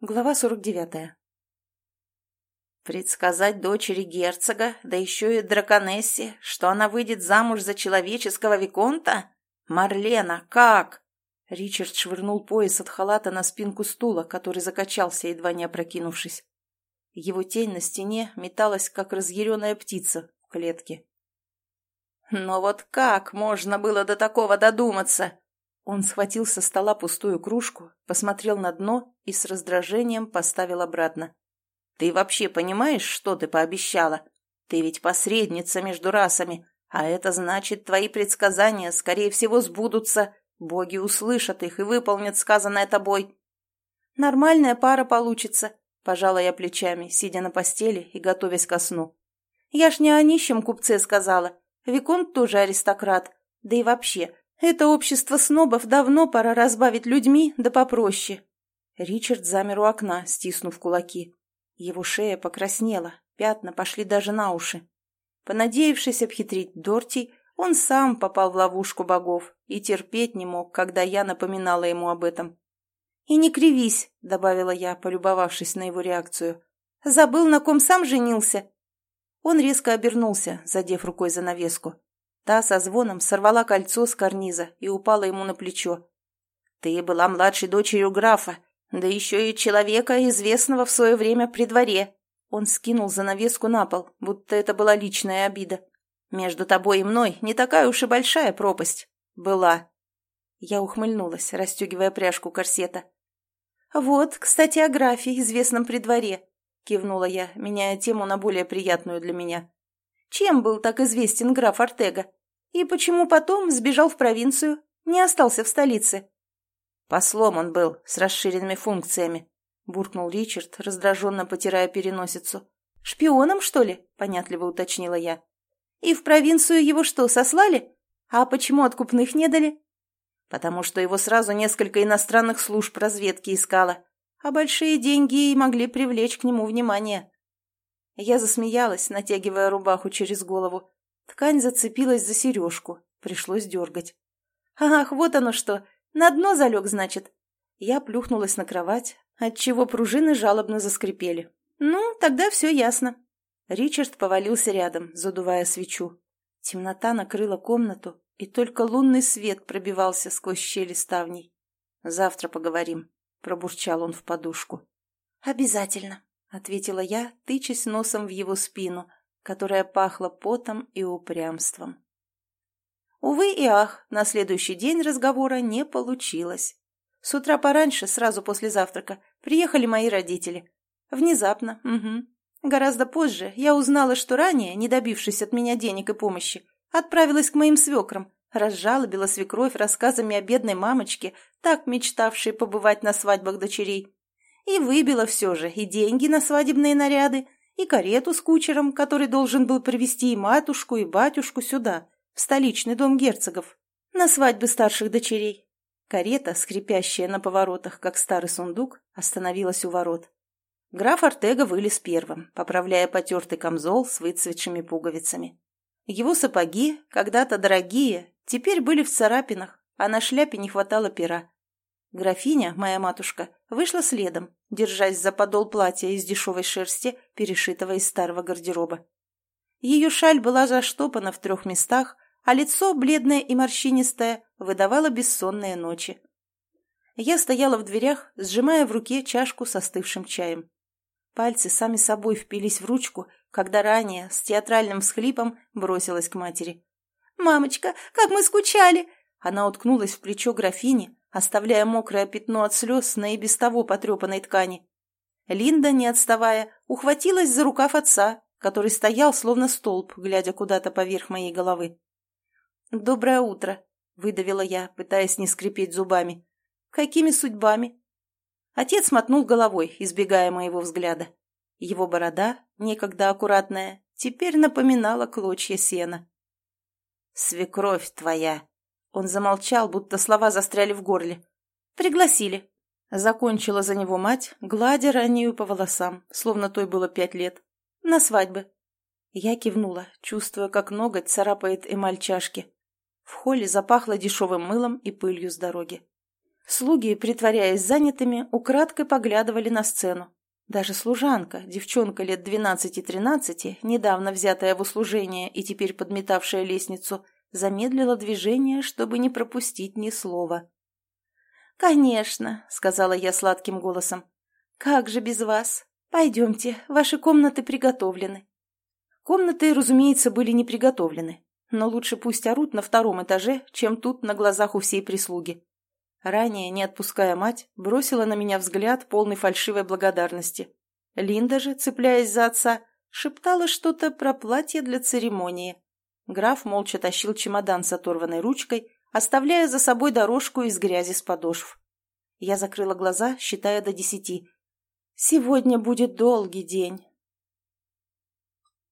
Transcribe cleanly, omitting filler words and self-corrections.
Глава 49. Предсказать дочери герцога, да еще и драконессе, что она выйдет замуж за человеческого виконта? Марлена, как? Ричард швырнул пояс от халата на спинку стула, который закачался, едва не опрокинувшись. Его тень на стене металась, как разъяренная птица в клетке. Но вот как можно было до такого додуматься? Он схватил со стола пустую кружку, посмотрел на дно и с раздражением поставил обратно. Ты вообще понимаешь, что ты пообещала? Ты ведь посредница между расами, а это значит, твои предсказания, скорее всего, сбудутся. Боги услышат их и выполнят сказанное тобой. Нормальная пара получится, пожала я плечами, сидя на постели и готовясь ко сну. Я ж не о нищем купце сказала. Виконт тоже аристократ. Да и вообще, это общество снобов давно пора разбавить людьми, да попроще. Ричард замер у окна, стиснув кулаки. Его шея покраснела, пятна пошли даже на уши. Понадеявшись обхитрить Дорти, он сам попал в ловушку богов и терпеть не мог, когда я напоминала ему об этом. «И не кривись», — добавила я, полюбовавшись на его реакцию. «Забыл, на ком сам женился?» Он резко обернулся, задев рукой занавеску. Та со звоном сорвала кольцо с карниза и упала ему на плечо. «Ты была младшей дочерью графа, да еще и человека, известного в свое время при дворе». Он скинул занавеску на пол, будто это была личная обида. «Между тобой и мной не такая уж и большая пропасть. Была». Я ухмыльнулась, расстегивая пряжку корсета. «Вот, кстати, о графе, известном при дворе», — кивнула я, меняя тему на более приятную для меня. «Чем был так известен граф Ортега? И почему потом сбежал в провинцию, не остался в столице?» «Послом он был, с расширенными функциями», — буркнул Ричард, раздраженно потирая переносицу. «Шпионом, что ли?» — понятливо уточнила я. «И в провинцию его что, сослали? А почему откупных не дали?» «Потому что его сразу несколько иностранных служб разведки искало, а большие деньги и могли привлечь к нему внимание». Я засмеялась, натягивая рубаху через голову. Ткань зацепилась за сережку, пришлось дергать. «Ах, вот оно что! На дно залег, значит?» Я плюхнулась на кровать, отчего пружины жалобно заскрипели. «Ну, тогда все ясно». Ричард повалился рядом, задувая свечу. Темнота накрыла комнату, и только лунный свет пробивался сквозь щели ставней. «Завтра поговорим», — пробурчал он в подушку. «Обязательно», — ответила я, тычась носом в его спину, которая пахла потом и упрямством. Увы и ах, на следующий день разговора не получилось. С утра пораньше, сразу после завтрака, приехали мои родители. Внезапно, угу. Гораздо позже я узнала, что ранее, не добившись от меня денег и помощи, отправилась к моим свекрам, разжалобила свекровь рассказами о бедной мамочке, так мечтавшей побывать на свадьбах дочерей. И выбила все же и деньги на свадебные наряды, и карету с кучером, который должен был привезти и матушку, и батюшку сюда, в столичный дом герцогов, на свадьбы старших дочерей. Карета, скрипящая на поворотах, как старый сундук, остановилась у ворот. Граф Ортега вылез первым, поправляя потертый камзол с выцветшими пуговицами. Его сапоги, когда-то дорогие, теперь были в царапинах, а на шляпе не хватало пера. Графиня, моя матушка, вышла следом, держась за подол платья из дешевой шерсти, перешитого из старого гардероба. Ее шаль была заштопана в 3 местах, а лицо, бледное и морщинистое, выдавало бессонные ночи. Я стояла в дверях, сжимая в руке чашку с остывшим чаем. Пальцы сами собой впились в ручку, когда ранее, с театральным всхлипом, бросилась к матери. «Мамочка, как мы скучали!» Она уткнулась в плечо графини, оставляя мокрое пятно от слез на и без того потрепанной ткани. Линда, не отставая, ухватилась за рукав отца, который стоял словно столб, глядя куда-то поверх моей головы. «Доброе утро», — выдавила я, пытаясь не скрипеть зубами. «Какими судьбами?» Отец мотнул головой, избегая моего взгляда. Его борода, некогда аккуратная, теперь напоминала клочья сена. «Свекровь твоя!» Он замолчал, будто слова застряли в горле. «Пригласили». Закончила за него мать, гладя ранею по волосам, словно той было 5 лет. «На свадьбы». Я кивнула, чувствуя, как ноготь царапает эмаль чашки. В холле запахло дешевым мылом и пылью с дороги. Слуги, притворяясь занятыми, украдкой поглядывали на сцену. Даже служанка, девчонка лет 12-13, недавно взятая в услужение и теперь подметавшая лестницу, замедлила движение, чтобы не пропустить ни слова. «Конечно», — сказала я сладким голосом. «Как же без вас? Пойдемте, ваши комнаты приготовлены». Комнаты, разумеется, были не приготовлены, но лучше пусть орут на 2-м этаже, чем тут на глазах у всей прислуги. Ранее, не отпуская мать, бросила на меня взгляд, полный фальшивой благодарности. Линда же, цепляясь за отца, шептала что-то про платье для церемонии. Граф молча тащил чемодан с оторванной ручкой, оставляя за собой дорожку из грязи с подошв. Я закрыла глаза, считая до 10. «Сегодня будет долгий день»,